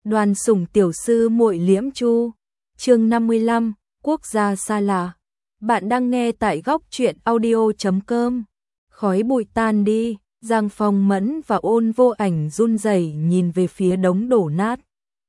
Đoàn Sủng tiểu sư muội Liễm Chu. Chương 55, quốc gia xa lạ. Bạn đang nghe tại góc truyện audio.com. Khói bụi tan đi, Giang Phong Mẫn và Ôn Vô Ảnh run rẩy nhìn về phía đống đổ nát.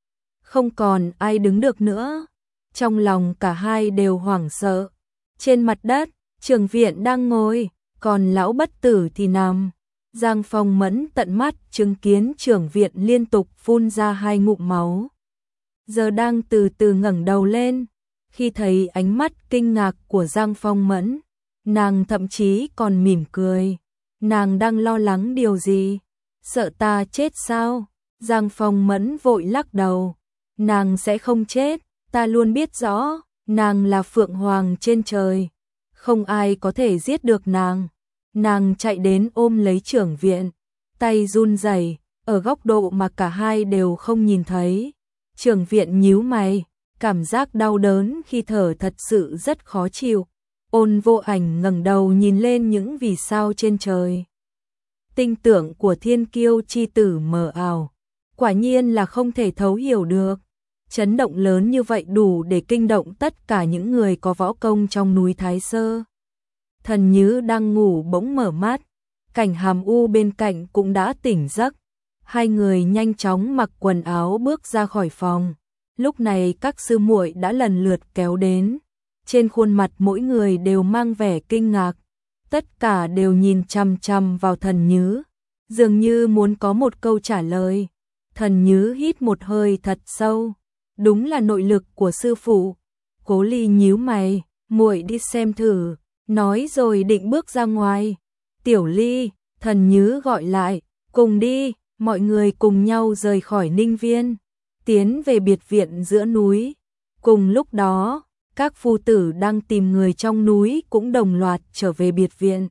Không còn ai đứng được nữa. Trong lòng cả hai đều hoảng sợ. Trên mặt đất, Trường Viện đang ngồi, còn lão bất tử thì nằm. Giang Phong Mẫn tận mắt chứng kiến Trường Viện liên tục phun ra 2 ngụm máu. Giờ đang từ từ ngẩng đầu lên, khi thấy ánh mắt kinh ngạc của Giang Phong Mẫn, nàng thậm chí còn mỉm cười. Nàng đang lo lắng điều gì? Sợ ta chết sao? Giang Phong Mẫn vội lắc đầu. Nàng sẽ không chết, ta luôn biết rõ, nàng là Phượng Hoàng trên trời. Không ai có thể giết được nàng. Nàng chạy đến ôm lấy Trường Viện, tay run rẩy, ở góc độ mà cả hai đều không nhìn thấy. Trường Viện nhíu mày, cảm giác đau đớn khi thở thật sự rất khó chịu. Ôn Vô Ảnh ngẩng đầu nhìn lên những vì sao trên trời. Tinh tưởng của thiên kiêu chi tử mờ ảo, quả nhiên là không thể thấu hiểu được. Chấn động lớn như vậy đủ để kinh động tất cả những người có võ công trong núi Thái Sơ. Thần Nhứ đang ngủ bỗng mở mắt, Cảnh Hàm U bên cạnh cũng đã tỉnh giấc. Hai người nhanh chóng mặc quần áo bước ra khỏi phòng. Lúc này các sư muội đã lần lượt kéo đến. Trên khuôn mặt mỗi người đều mang vẻ kinh ngạc. Tất cả đều nhìn chằm chằm vào Thần Nhứ, dường như muốn có một câu trả lời. Thần Nhứ hít một hơi thật sâu. Đúng là nội lực của sư phụ. Cố Ly nhíu mày, muội đi xem thử. Nói rồi định bước ra ngoài. Tiểu Ly, Thần Nhứ gọi lại, cùng đi. Mọi người cùng nhau rời khỏi Ninh Viên, tiến về biệt viện giữa núi. Cùng lúc đó, các phu tử đang tìm người trong núi cũng đồng loạt trở về biệt viện.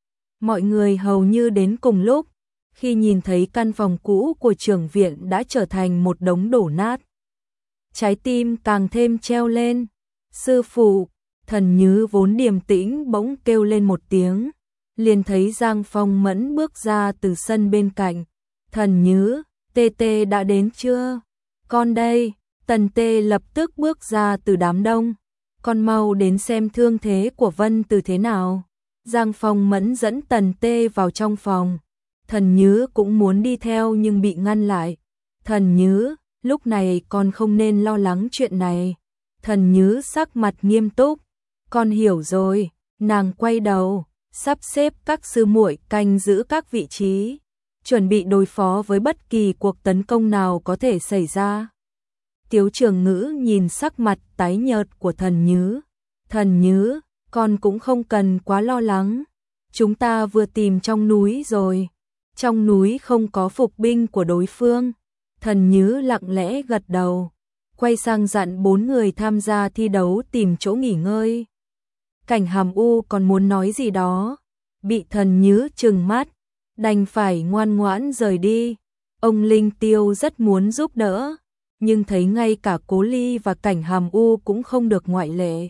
Mọi người hầu như đến cùng lúc, khi nhìn thấy căn phòng cũ của Trường Viện đã trở thành một đống đổ nát. Trái tim càng thêm treo lên. Sư phụ, Thần Nhứ vốn điềm tĩnh bỗng kêu lên một tiếng, liền thấy Giang Phong Mẫn bước ra từ sân bên cạnh. Thần Nhứ, Tê Tê đã đến chưa? Con đây. Tần Tê lập tức bước ra từ đám đông. Con mau đến xem thương thế của Vân Từ thế nào. Giang Phong Mẫn dẫn Tần Tê vào trong phòng. Thần Nhứ cũng muốn đi theo nhưng bị ngăn lại. Thần Nhứ, lúc này con không nên lo lắng chuyện này. Thần Nhứ sắc mặt nghiêm túc. Con hiểu rồi. Nàng quay đầu, sắp xếp các sư muội canh giữ các vị trí, chuẩn bị đối phó với bất kỳ cuộc tấn công nào có thể xảy ra. Tiếu Trường Ngữ nhìn sắc mặt tái nhợt của Thần Nhứ. Thần Nhứ, con cũng không cần quá lo lắng. Chúng ta vừa tìm trong núi rồi. Trong núi không có phục binh của đối phương. Thần Nhứ lặng lẽ gật đầu, quay sang dặn 4 người tham gia thi đấu tìm chỗ nghỉ ngơi. Cảnh Hàm U còn muốn nói gì đó, bị Thần Nhứ trừng mắt, đành phải ngoan ngoãn rời đi. Ông Linh Tiêu rất muốn giúp đỡ, nhưng thấy ngay cả Cố Ly và Cảnh Hàm U cũng không được ngoại lệ.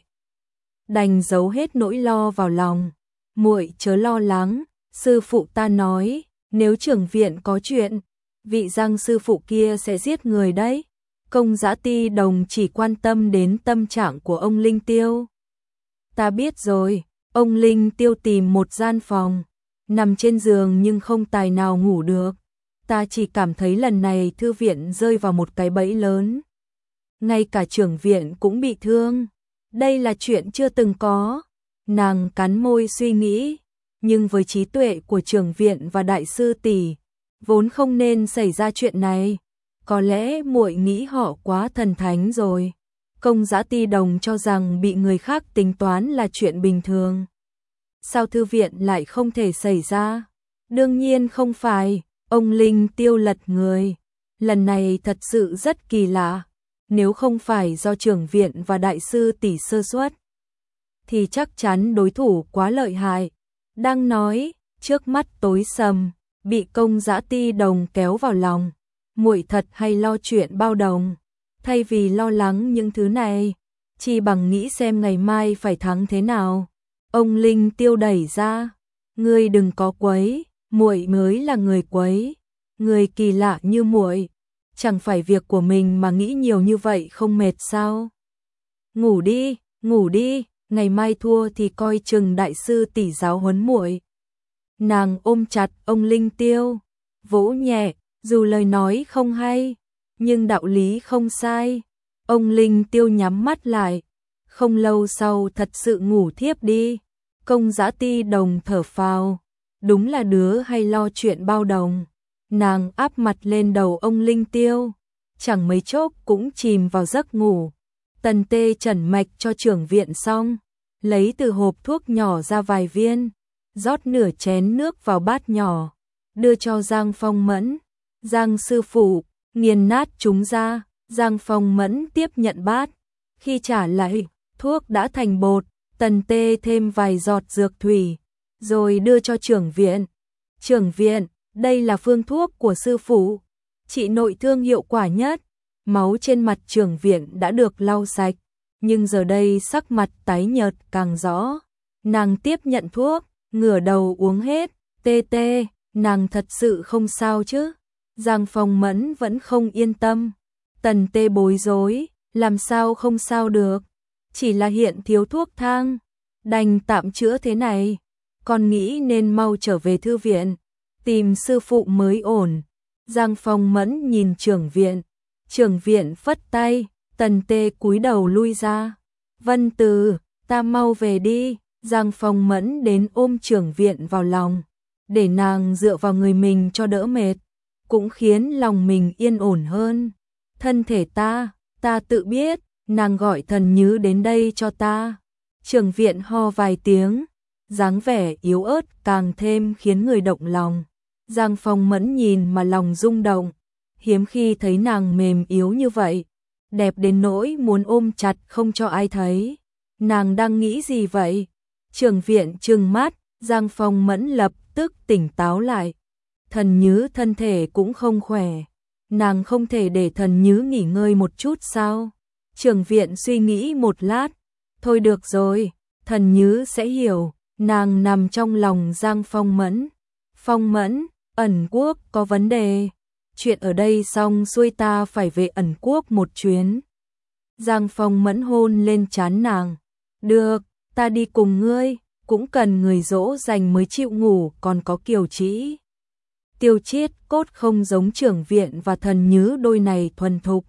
Đành giấu hết nỗi lo vào lòng. Muội chớ lo lắng, sư phụ ta nói, nếu Trường Viện có chuyện, vị Giang sư phụ kia sẽ giết người đấy. Công Dã Ti Đồng chỉ quan tâm đến tâm trạng của ông Linh Tiêu. Ta biết rồi. Ông Linh Tiêu tìm một gian phòng, nằm trên giường nhưng không tài nào ngủ được. Ta chỉ cảm thấy lần này thư viện rơi vào một cái bẫy lớn. Ngay cả Trường Viện cũng bị thương. Đây là chuyện chưa từng có. Nàng cắn môi suy nghĩ, nhưng với trí tuệ của Trường Viện và đại sư tỷ, vốn không nên xảy ra chuyện này. Có lẽ muội nghĩ họ quá thần thánh rồi. Công Dã Ti Đồng cho rằng bị người khác tính toán là chuyện bình thường. Sao thư viện lại không thể xảy ra? Đương nhiên không phải. Ông Linh Tiêu lật người. Lần này thật sự rất kỳ lạ. Nếu không phải do Trường Viện và đại sư tỷ sơ suất, thì chắc chắn đối thủ quá lợi hại. Đang nói, trước mắt tối sầm, bị Công Dã Ti Đồng kéo vào lòng. Muội thật hay lo chuyện bao đồng. Thay vì lo lắng những thứ này, chỉ bằng nghĩ xem ngày mai phải thắng thế nào. Ông Linh Tiêu đẩy ra. Ngươi đừng có quấy, muội mới là người quấy. Người kỳ lạ như muội, chẳng phải việc của mình mà nghĩ nhiều như vậy không mệt sao? Ngủ đi, ngày mai thua thì coi chừng đại sư tỷ giáo huấn muội. Nàng ôm chặt ông Linh Tiêu, vỗ nhẹ, dù lời nói không hay, nhưng đạo lý không sai. Ông Linh Tiêu nhắm mắt lại, không lâu sau thật sự ngủ thiếp đi. Công Dã Ti Đồng thở phào, đúng là đứa hay lo chuyện bao đồng. Nàng áp mặt lên đầu ông Linh Tiêu, chẳng mấy chốc cũng chìm vào giấc ngủ. Tần Tê trần mạch cho trưởng viện xong, lấy từ hộp thuốc nhỏ ra vài viên, rót nửa chén nước vào bát nhỏ, đưa cho Giang Phong Mẫn. Giang sư phụ, nghiền nát chúng ra. Giang Phong Mẫn tiếp nhận bát, khi trả lại, thuốc đã thành bột. Tần Tê thêm vài giọt dược thủy, rồi đưa cho trưởng viện. Trưởng viện, đây là phương thuốc của sư phụ, trị nội thương hiệu quả nhất. Máu trên mặt trưởng viện đã được lau sạch, nhưng giờ đây sắc mặt tái nhợt càng rõ. Nàng tiếp nhận thuốc, ngửa đầu uống hết. Tê Tê, nàng thật sự không sao chứ? Giang Phong Mẫn vẫn không yên tâm. Tần Tê bối rối, làm sao không sao được? Chỉ là hiện thiếu thuốc thang, đành tạm chữa thế này. Con nghĩ nên mau trở về thư viện, tìm sư phụ mới ổn. Giang Phong Mẫn nhìn trưởng viện phất tay. Tần Tê cúi đầu lui ra. Vân Từ, ta mau về đi. Giang Phong Mẫn đến ôm trưởng viện vào lòng, để nàng dựa vào người mình cho đỡ mệt, cũng khiến lòng mình yên ổn hơn. Thân thể ta tự biết. Nàng gọi Thần Nhứ đến đây cho ta. Trưởng viện ho vài tiếng, dáng vẻ yếu ớt càng thêm khiến người động lòng. Giang Phong Mẫn nhìn mà lòng rung động, hiếm khi thấy nàng mềm yếu như vậy, đẹp đến nỗi muốn ôm chặt không cho ai thấy. Nàng đang nghĩ gì vậy? Trưởng viện trừng mắt. Giang Phong Mẫn lập tức tỉnh táo lại. Thần Nhứ thân thể cũng không khỏe, nàng không thể để Thần Nhứ nghỉ ngơi một chút sao? Trưởng viện suy nghĩ một lát, thôi được rồi, Thần Nhứ sẽ hiểu. Nàng nằm trong lòng Giang Phong Mẫn. Phong Mẫn, Ẩn Quốc có vấn đề. Chuyện ở đây xong xuôi ta phải về Ẩn Quốc một chuyến. Giang Phong Mẫn hôn lên trán nàng. Được, ta đi cùng ngươi, cũng cần người dỗ dành mới chịu ngủ, còn có Kiều Trĩ. Tiêu Chiết Cốt không giống trưởng viện và Thần Nhứ đôi này thuần thục.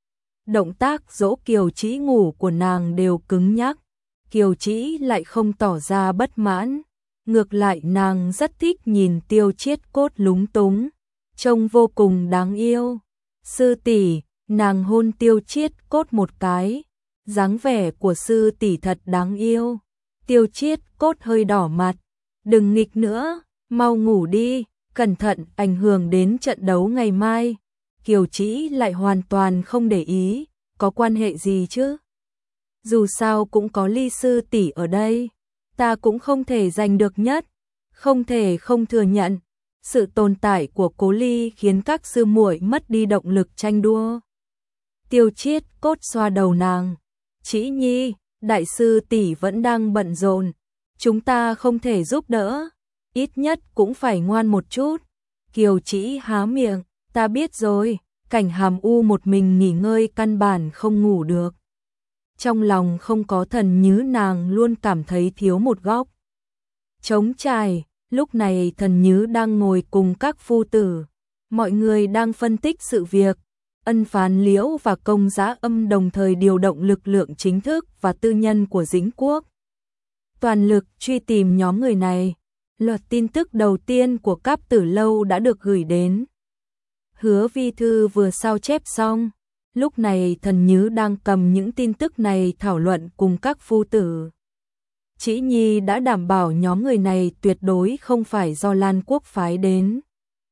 Động tác dỗ Kiều Trĩ ngủ của nàng đều cứng nhắc. Kiều Trĩ lại không tỏ ra bất mãn, ngược lại nàng rất thích nhìn Tiêu Chiết Cốt lúng túng, trông vô cùng đáng yêu. Sư tỷ, nàng hôn Tiêu Chiết Cốt một cái, dáng vẻ của sư tỷ thật đáng yêu. Tiêu Chiết Cốt hơi đỏ mặt, đừng nghịch nữa, mau ngủ đi, cẩn thận ảnh hưởng đến trận đấu ngày mai. Kiều Trĩ lại hoàn toàn không để ý, có quan hệ gì chứ? Dù sao cũng có Ly sư tỷ ở đây, ta cũng không thể giành được nhất, không thể không thừa nhận. Sự tồn tại của Cố Ly khiến các sư muội mất đi động lực tranh đua. Tiêu Chiết Cốt xoa đầu nàng. Trĩ Nhi, đại sư tỷ vẫn đang bận rộn, chúng ta không thể giúp đỡ, ít nhất cũng phải ngoan một chút. Kiều Trĩ há miệng, ta biết rồi. Cảnh Hàm U một mình nghỉ ngơi căn bản không ngủ được. Trong lòng không có Thần Nhứ, nàng luôn cảm thấy thiếu một góc trống trải. Lúc này Thần Nhứ đang ngồi cùng các phu tử, mọi người đang phân tích sự việc. Ân Phán Liễu và Công Giá Âm đồng thời điều động lực lượng chính thức và tư nhân của Dĩnh Quốc, toàn lực truy tìm nhóm người này. Loạt tin tức đầu tiên của Cáp Tử Lâu đã được gửi đến. Hứa Vi Thư vừa sao chép xong, lúc này Thần Nhứ đang cầm những tin tức này thảo luận cùng các phu tử. Trĩ Nhi đã đảm bảo nhóm người này tuyệt đối không phải do Lan Quốc phái đến.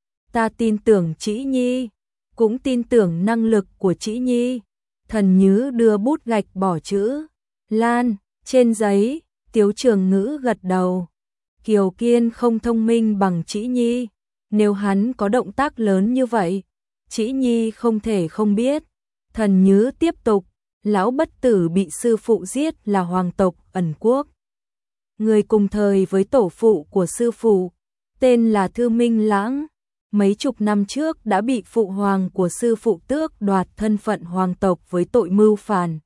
Ta tin tưởng Trĩ Nhi, cũng tin tưởng năng lực của Trĩ Nhi. Thần Nhứ đưa bút gạch bỏ chữ Lan trên giấy. Tiếu Trường Ngữ gật đầu. Kiều Kiên không thông minh bằng Trĩ Nhi, nếu hắn có động tác lớn như vậy, Trĩ Nhi không thể không biết. Thần Nhứ tiếp tục, lão bất tử bị sư phụ giết là hoàng tộc Ẩn Quốc, người cùng thời với tổ phụ của sư phụ, tên là Thư Minh Lãng. mấy chục năm trước đã bị phụ hoàng của sư phụ tước đoạt thân phận hoàng tộc với tội mưu phản.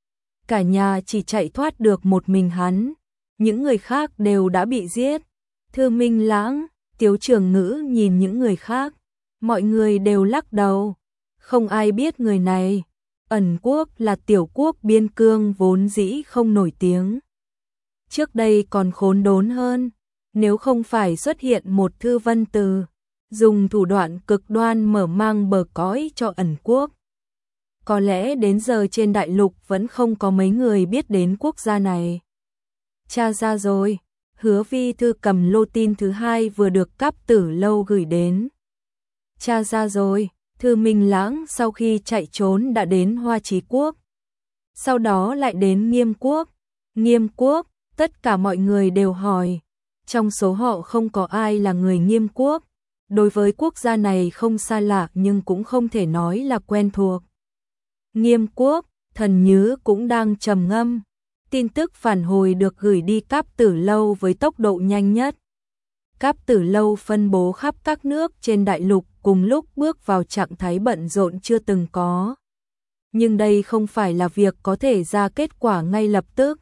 Cả nhà chỉ chạy thoát được một mình hắn, những người khác đều đã bị giết. Thư Minh Lãng, Tiếu Trường Ngữ nhìn những người khác, mọi người đều lắc đầu, không ai biết người này. Ẩn Quốc là tiểu quốc biên cương vốn dĩ không nổi tiếng. Trước đây còn khốn đốn hơn, nếu không phải xuất hiện một Thư Vân Từ, dùng thủ đoạn cực đoan mở mang bờ cõi cho Ẩn Quốc. Có lẽ đến giờ trên đại lục vẫn không có mấy người biết đến quốc gia này. Tra ra rồi, Hứa Vi Thư cầm lô tin thứ hai vừa được Cáp Tử Lâu gửi đến. Tra ra rồi, Thư Minh Lãng sau khi chạy trốn đã đến Hoa Chí Quốc. Sau đó lại đến Nghiêm Quốc. Nghiêm Quốc, tất cả mọi người đều hỏi. Trong số họ không có ai là người Nghiêm Quốc. Đối với quốc gia này không xa lạ nhưng cũng không thể nói là quen thuộc. Nghiêm Quốc, Thần Nhứ cũng đang trầm ngâm. Tin tức phản hồi được gửi đi Cáp Tử Lâu với tốc độ nhanh nhất. Cáp Tử Lâu phân bố khắp các nước trên đại lục cùng lúc bước vào trạng thái bận rộn chưa từng có. Nhưng đây không phải là việc có thể ra kết quả ngay lập tức.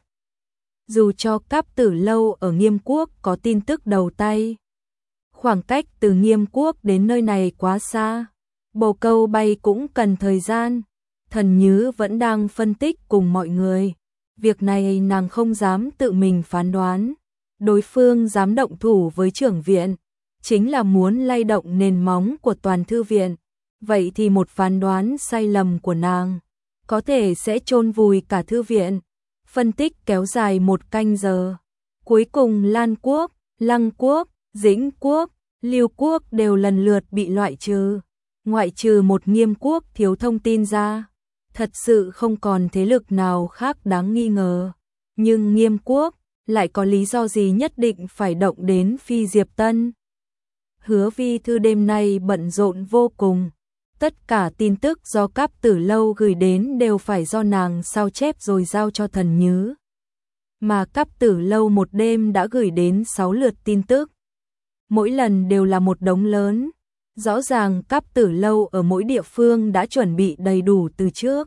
Dù cho Cáp Tử Lâu ở Nghiêm Quốc có tin tức đầu tay, khoảng cách từ Nghiêm Quốc đến nơi này quá xa, bồ câu bay cũng cần thời gian. Thần Nhứ vẫn đang phân tích cùng mọi người. Việc này nàng không dám tự mình phán đoán. Đối phương dám động thủ với trưởng viện, chính là muốn lay động nền móng của toàn thư viện. Vậy thì một phán đoán sai lầm của nàng có thể sẽ chôn vùi cả thư viện. Phân tích kéo dài 1 canh giờ. Cuối cùng Lan Quốc, Lăng Quốc, Dĩnh Quốc, Lưu Quốc đều lần lượt bị loại trừ. Ngoại trừ một Nghiêm Quốc thiếu thông tin ra, thật sự không còn thế lực nào khác đáng nghi ngờ. Nhưng Nghiêm Quốc lại có lý do gì nhất định phải động đến Phi Diệp Tân? Hứa Vi Thư đêm nay bận rộn vô cùng. Tất cả tin tức do Cáp Tử Lâu gửi đến đều phải do nàng sao chép rồi giao cho Thần Nhứ. Mà Cáp Tử Lâu một đêm đã gửi đến 6 lượt tin tức. Mỗi lần đều là một đống lớn. Rõ ràng Cáp Tử Lâu ở mỗi địa phương đã chuẩn bị đầy đủ từ trước.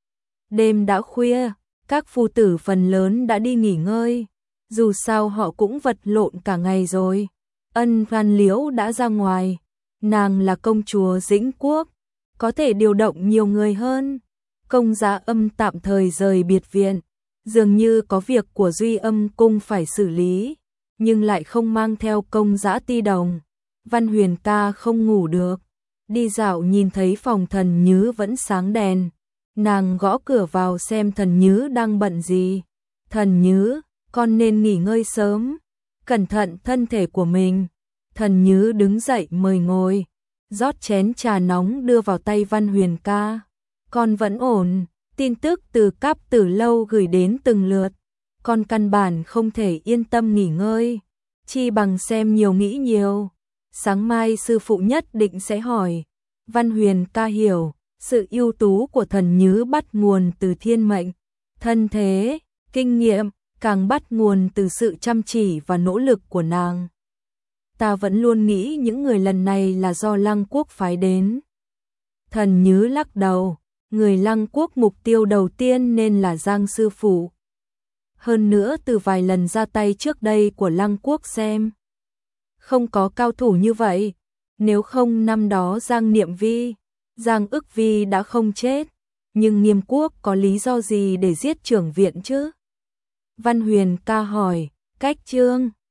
Đêm đã khuya, các phu tử phần lớn đã đi nghỉ ngơi. Dù sao họ cũng vật lộn cả ngày rồi. Ân Văn Liễu đã ra ngoài. Nàng là công chúa Dĩnh Quốc, có thể điều động nhiều người hơn. Công Giá Âm tạm thời rời biệt viện, dường như có việc của Duy Âm cung phải xử lý, nhưng lại không mang theo Công Giá Ti Đồng. Văn Huyền Ca không ngủ được, đi dạo nhìn thấy phòng Thần Nhứ vẫn sáng đèn. Nàng gõ cửa vào xem Thần Nhứ đang bận gì. Thần Nhứ, con nên nghỉ ngơi sớm, cẩn thận thân thể của mình. Thần Nhứ đứng dậy mời ngồi, rót chén trà nóng đưa vào tay Văn Huyền Ca. Con vẫn ổn, tin tức từ Cáp Tử Lâu gửi đến từng lượt. Con căn bản không thể yên tâm nghỉ ngơi, chi bằng xem nhiều nghĩ nhiều. Sáng mai sư phụ nhất định sẽ hỏi. Văn Huyền Ca hiểu, sự ưu tú của Thần Nhứ bắt nguồn từ thiên mệnh, thân thế, kinh nghiệm, càng bắt nguồn từ sự chăm chỉ và nỗ lực của nàng. Ta vẫn luôn nghĩ những người lần này là do Lăng Quốc phái đến. Thần Nhứ lắc đầu, người Lăng Quốc mục tiêu đầu tiên nên là Giang sư phụ. Hơn nữa từ vài lần ra tay trước đây của Lăng Quốc xem, không có cao thủ như vậy. Nếu không năm đó Giang Niệm Vi, Giang Ức Vi đã không chết. Nhưng Nghiêm Quốc có lý do gì để giết trưởng viện chứ? Văn Huyền Ca hỏi, cách chương